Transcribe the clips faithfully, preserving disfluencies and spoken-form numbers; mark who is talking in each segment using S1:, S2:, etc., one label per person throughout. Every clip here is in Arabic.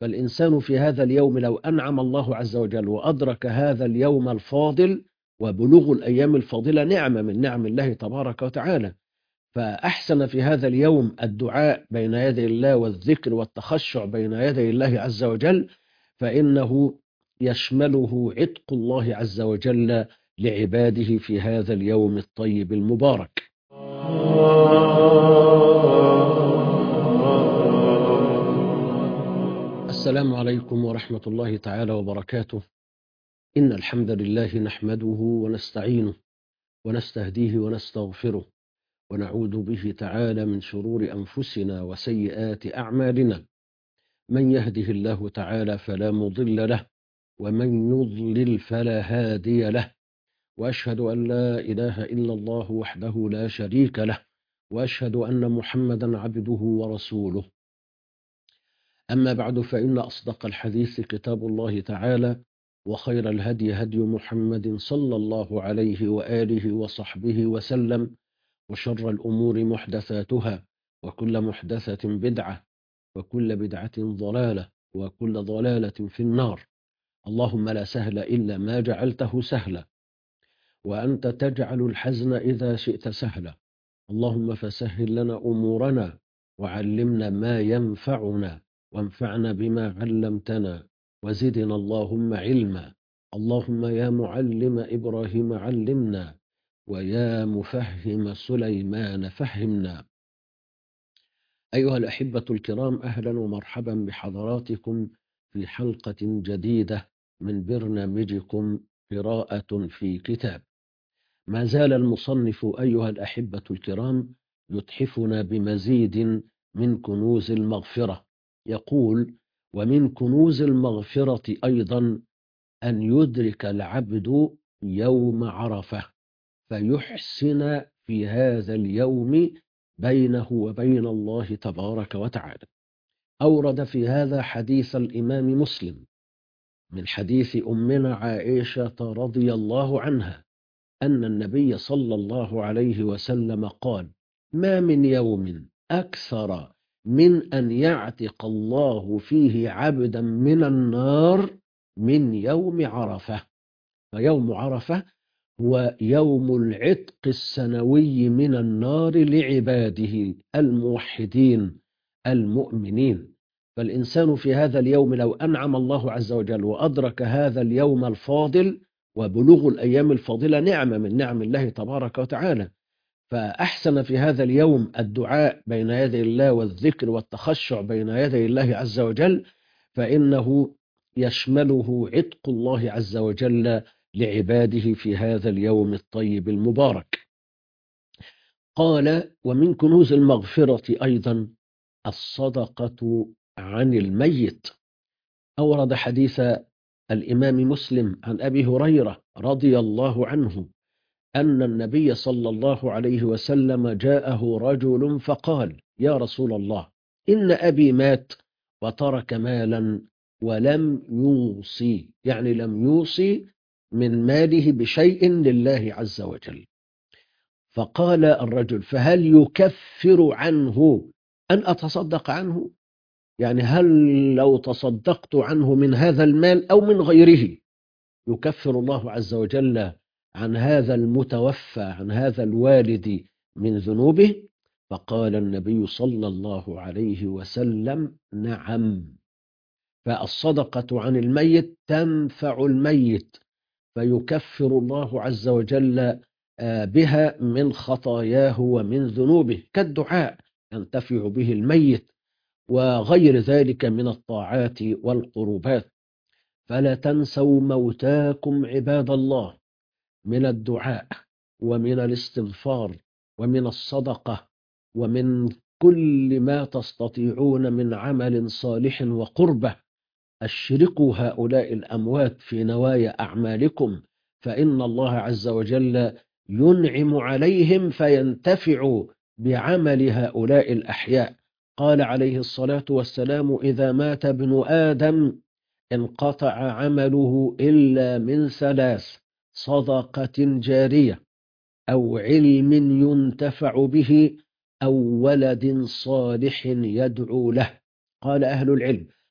S1: فالإنسان في هذا اليوم لو أنعم الله عز وجل وأدرك هذا اليوم الفاضل، وبلوغ الأيام الفاضلة نعمة من نعم الله تبارك وتعالى، فأحسن في هذا اليوم الدعاء بين يدي الله والذكر والتخشع بين يدي الله عز وجل، فإنه يشمله عتق الله عز وجل لعباده في هذا اليوم الطيب المبارك. السلام عليكم ورحمة الله تعالى وبركاته. إن الحمد لله نحمده ونستعينه ونستهديه ونستغفره، ونعوذ به تعالى من شرور أنفسنا وسيئات أعمالنا. من يهده الله تعالى فلا مضل له، ومن يضلل فلا هادي له، وأشهد أن لا إله إلا الله وحده لا شريك له، وأشهد أن محمدا عبده ورسوله. أما بعد، فإن أصدق الحديث كتاب الله تعالى، وخير الهدي هدي محمد صلى الله عليه وآله وصحبه وسلم، وشر الأمور محدثاتها، وكل محدثة بدعة، وكل بدعة ضلالة، وكل ضلالة في النار. اللهم لا سهل إلا ما جعلته سهلا، وأنت تجعل الحزن إذا شئت سهلا. اللهم فسهل لنا أمورنا، وعلمنا ما ينفعنا، وانفعنا بما علمتنا، وزدنا اللهم علما. اللهم يا معلم إبراهيم علمنا، ويا مفهم سليمان فهمنا. أيها الأحبة الكرام، أهلا ومرحبا بحضراتكم في حلقة جديدة من برنامجكم قراءة في كتاب. ما زال المصنف أيها الأحبة الكرام يتحفنا بمزيد من كنوز المغفرة. يقول: ومن كنوز المغفرة أيضا أن يدرك العبد يوم عرفة، فيحسن في هذا اليوم بينه وبين الله تبارك وتعالى. أورد في هذا حديث الإمام مسلم من حديث أمنا عائشة رضي الله عنها أن النبي صلى الله عليه وسلم قال: ما من يوم أكثر من أن يعتق الله فيه عبدا من النار من يوم عرفة. فيوم عرفة هو يوم العتق السنوي من النار لعباده الموحدين المؤمنين. فالإنسان في هذا اليوم لو أنعم الله عز وجل وأدرك هذا اليوم الفاضل، وبلوغ الأيام الفاضلة نعمة من نعم الله تبارك وتعالى، فأحسن في هذا اليوم الدعاء بين يدي الله والذكر والتخشع بين يدي الله عز وجل، فإنه يشمله عتق الله عز وجل لعباده في هذا اليوم الطيب المبارك. قال: ومن كنوز المغفرة أيضا الصدقة عن الميت. أورد حديث الإمام مسلم عن أبي هريرة رضي الله عنه أن النبي صلى الله عليه وسلم جاءه رجل فقال: يا رسول الله، إن أبي مات وترك مالا ولم يوصي، يعني لم يوصي من ماله بشيء لله عز وجل. فقال الرجل: فهل يكفر عنه أن أتصدق عنه؟ يعني هل لو تصدقت عنه من هذا المال أو من غيره يكفر الله عز وجل عن هذا المتوفى، عن هذا الوالد من ذنوبه؟ فقال النبي صلى الله عليه وسلم: نعم. فالصدقة عن الميت تنفع الميت، فيكفر الله عز وجل بها من خطاياه ومن ذنوبه، كالدعاء ينتفع به الميت وغير ذلك من الطاعات والقربات. فلا تنسوا موتاكم عباد الله من الدعاء ومن الاستغفار ومن الصدقة ومن كل ما تستطيعون من عمل صالح وقربة. أشركوا هؤلاء الأموات في نوايا أعمالكم، فإن الله عز وجل ينعم عليهم فينتفعوا بعمل هؤلاء الأحياء. قال عليه الصلاة والسلام: إذا مات ابن آدم انقطع عمله إلا من ثلاث: صدقة جارية، أو علم ينتفع به، أو ولد صالح يدعو له. قال أهل العلم: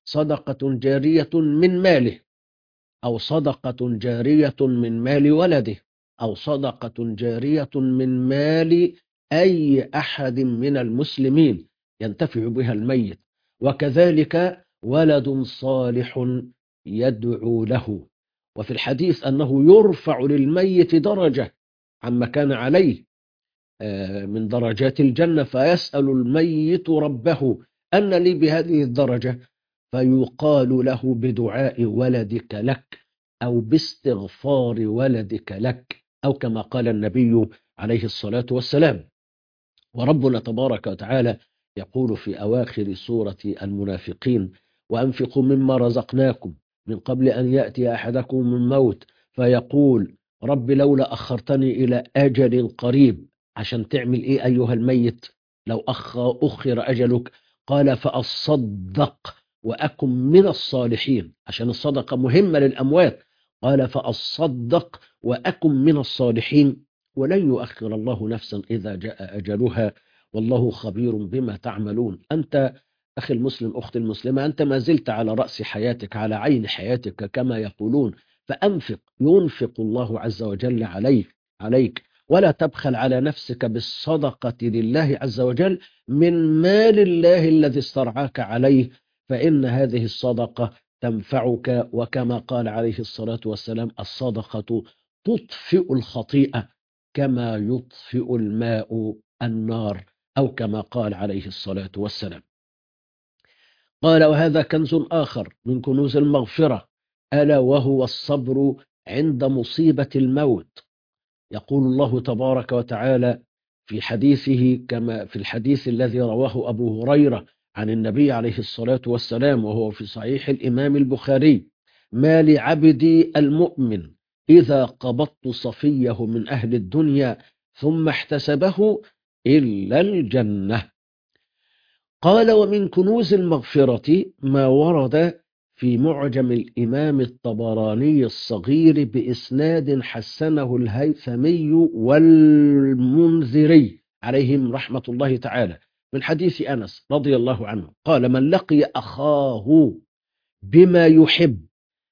S1: صدقة جارية من ماله، أو صدقة جارية من مال ولده، أو صدقة جارية من مال أي أحد من المسلمين ينتفع بها الميت، وكذلك ولد صالح يدعو له. وفي الحديث أنه يرفع للميت درجة عما كان عليه من درجات الجنة، فيسأل الميت ربه أن لي بهذه الدرجة، فيقال له بدعاء ولدك لك، أو باستغفار ولدك لك، أو كما قال النبي عليه الصلاة والسلام. وربنا تبارك وتعالى يقول في أواخر سورة المنافقين: وأنفقوا مما رزقناكم من قبل أن يأتي أحدكم الموت فيقول رب لولا أخرتني إلى أجل قريب. عشان تعمل إيه أيها الميت لو أخ أخر أجلك؟ قال فأصدق وأكن من الصالحين، عشان الصدقة مهمة للأموات. قال فأصدق وأكن من الصالحين، ولن يؤخر الله نفسا إذا جاء أجلها، والله خبير بما تعملون. أنت أخي المسلم، أختي المسلمة، أنت ما زلت على رأس حياتك، على عين حياتك كما يقولون، فأنفق ينفق الله عز وجل عليك عليك ولا تبخل على نفسك بالصدقة لله عز وجل من مال الله الذي استرعاك عليه، فإن هذه الصدقة تنفعك. وكما قال عليه الصلاة والسلام: الصدقة تطفئ الخطيئة كما يطفئ الماء النار، أو كما قال عليه الصلاة والسلام. قال: وهذا كنز آخر من كنوز المغفرة، ألا وهو الصبر عند مصيبة الموت. يقول الله تبارك وتعالى في حديثه كما في الحديث الذي رواه أبو هريرة عن النبي عليه الصلاة والسلام، وهو في صحيح الإمام البخاري: ما لعبدي المؤمن إذا قبضت صفيه من أهل الدنيا ثم احتسبه إلا الجنة. قال: ومن كنوز المغفرة ما ورد في معجم الإمام الطبراني الصغير بإسناد حسنه الهيثمي والمنذري عليهم رحمة الله تعالى، من حديث أنس رضي الله عنه قال: من لقي أخاه بما يحب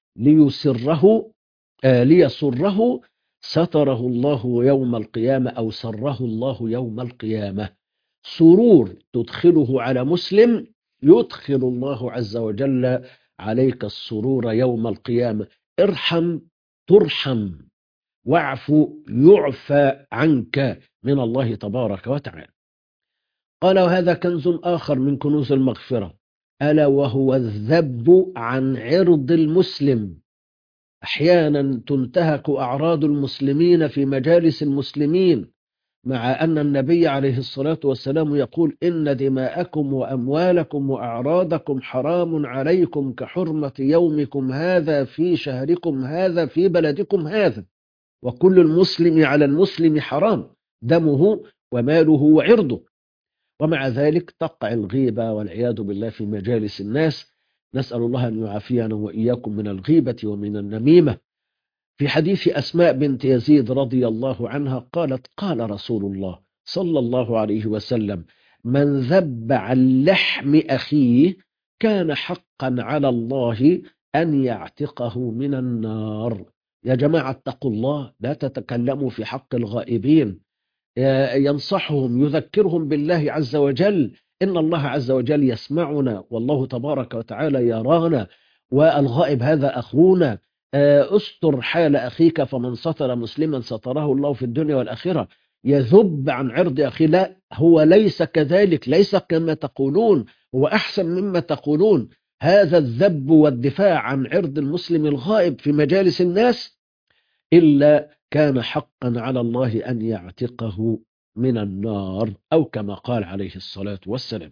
S1: ليسره آه ليسره ستره الله يوم القيامة، أو سره الله يوم القيامة. سرور تدخله على مسلم يدخل الله عز وجل عليك السرور يوم القيامة. ارحم ترحم، واعف يعفى عنك من الله تبارك وتعالى. قال: وهذا كنز آخر من كنوز المغفرة، ألا وهو الذب عن عرض المسلم. أحيانا تنتهك أعراض المسلمين في مجالس المسلمين، مع أن النبي عليه الصلاة والسلام يقول: إن دماءكم وأموالكم وأعراضكم حرام عليكم كحرمة يومكم هذا في شهركم هذا في بلدكم هذا، وكل المسلم على المسلم حرام دمه وماله وعرضه. ومع ذلك تقع الغيبة والعياذ بالله في مجالس الناس، نسأل الله أن يعافينا وإياكم من الغيبة ومن النميمة. في حديث أسماء بنت يزيد رضي الله عنها قالت: قال رسول الله صلى الله عليه وسلم: من ذب عن لحم أخيه كان حقا على الله أن يعتقه من النار. يا جماعة اتقوا الله، لا تتكلموا في حق الغائبين. ينصحهم يذكرهم بالله عز وجل، إن الله عز وجل يسمعنا، والله تبارك وتعالى يرانا، والغائب هذا أخونا. استر حال أخيك فمن ستر مسلما ستره الله في الدنيا والآخرة. يذب عن عرض أخي، لا، هو ليس كذلك، ليس كما تقولون، هو أحسن مما تقولون. هذا الذب والدفاع عن عرض المسلم الغائب في مجالس الناس إلا كان حقا على الله أن يعتقه من النار، أو كما قال عليه الصلاة والسلام.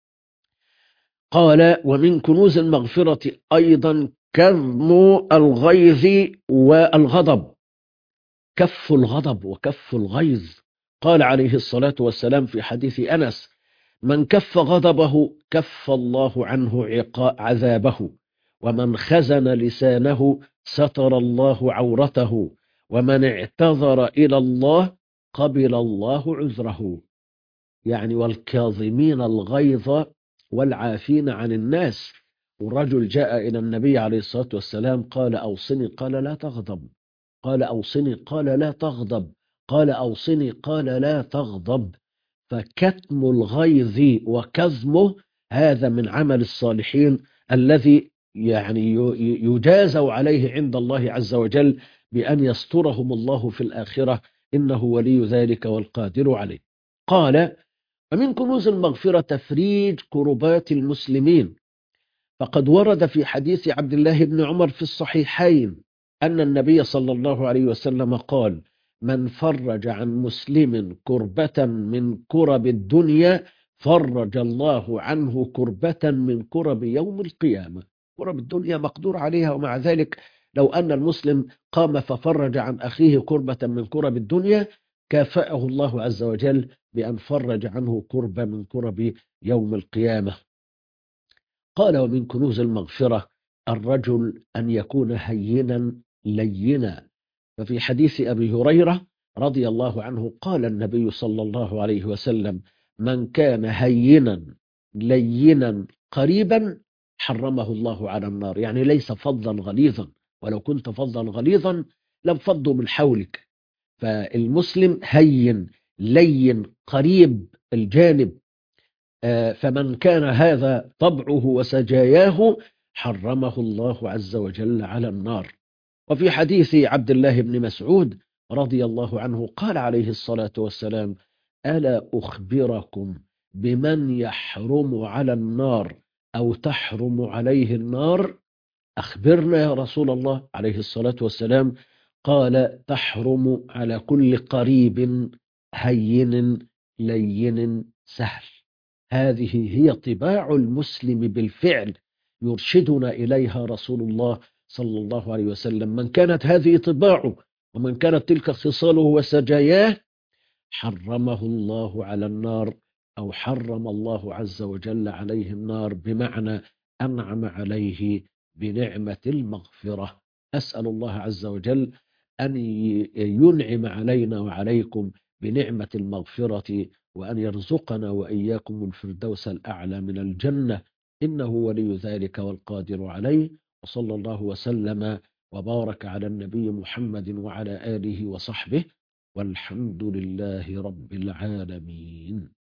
S1: قال: ومن كنوز المغفرة أيضا كظم الغيظ والغضب، كف الغضب وكف الغيظ. قال عليه الصلاة والسلام في حديث أنس: من كف غضبه كف الله عنه عذابه، ومن خزن لسانه ستر الله عورته، ومن اعتذر إلى الله قبل الله عذره. يعني والكاظمين الغيظ والعافين عن الناس. والرجل جاء إلى النبي عليه الصلاة والسلام قال أوصني، قال لا تغضب، قال أوصني، قال لا تغضب، قال أوصني، قال لا تغضب. فكتم الغيظ وكظمه هذا من عمل الصالحين الذي يعني يجازوا عليه عند الله عز وجل بأن يسترهم الله في الآخرة، إنه ولي ذلك والقادر عليه. قال: ومن كنوز المغفرة تفريج كربات المسلمين، فقد ورد في حديث عبد الله بن عمر في الصحيحين أن النبي صلى الله عليه وسلم قال: من فرج عن مسلم كربة من كرب الدنيا فرج الله عنه كربة من كرب يوم القيامة. كرب الدنيا مقدور عليها، ومع ذلك لو أن المسلم قام ففرج عن أخيه كربة من كرب الدنيا كافأه الله عز وجل بأن فرج عنه كربة من كرب يوم القيامة. قال: ومن كنوز المغفرة الرجل أن يكون هينا لينا. ففي حديث أبي هريرة رضي الله عنه قال النبي صلى الله عليه وسلم: من كان هينا لينا قريبا حرمه الله على النار. يعني ليس فظا غليظا، ولو كنت فظا غليظا لانفضوا من حولك. فالمسلم هين لين قريب الجانب، فمن كان هذا طبعه وسجاياه حرمه الله عز وجل على النار. وفي حديث عبد الله بن مسعود رضي الله عنه قال عليه الصلاة والسلام: ألا أخبركم بمن يحرم على النار أو تحرم عليه النار؟ أخبرنا يا رسول الله عليه الصلاة والسلام. قال: تحرم على كل قريب هين لين سهل. هذه هي طباع المسلم بالفعل يرشدنا إليها رسول الله صلى الله عليه وسلم. من كانت هذه طباعه ومن كانت تلك خصاله وسجاياه حرمه الله على النار، أو حرم الله عز وجل عليه النار، بمعنى أنعم عليه بنعمة المغفرة. أسأل الله عز وجل أن ينعم علينا وعليكم بنعمة المغفرة، وأن يرزقنا وإياكم الفردوس الأعلى من الجنة، إنه ولي ذلك والقادر عليه. وصلى الله وسلم وبارك على النبي محمد وعلى آله وصحبه، والحمد لله رب العالمين.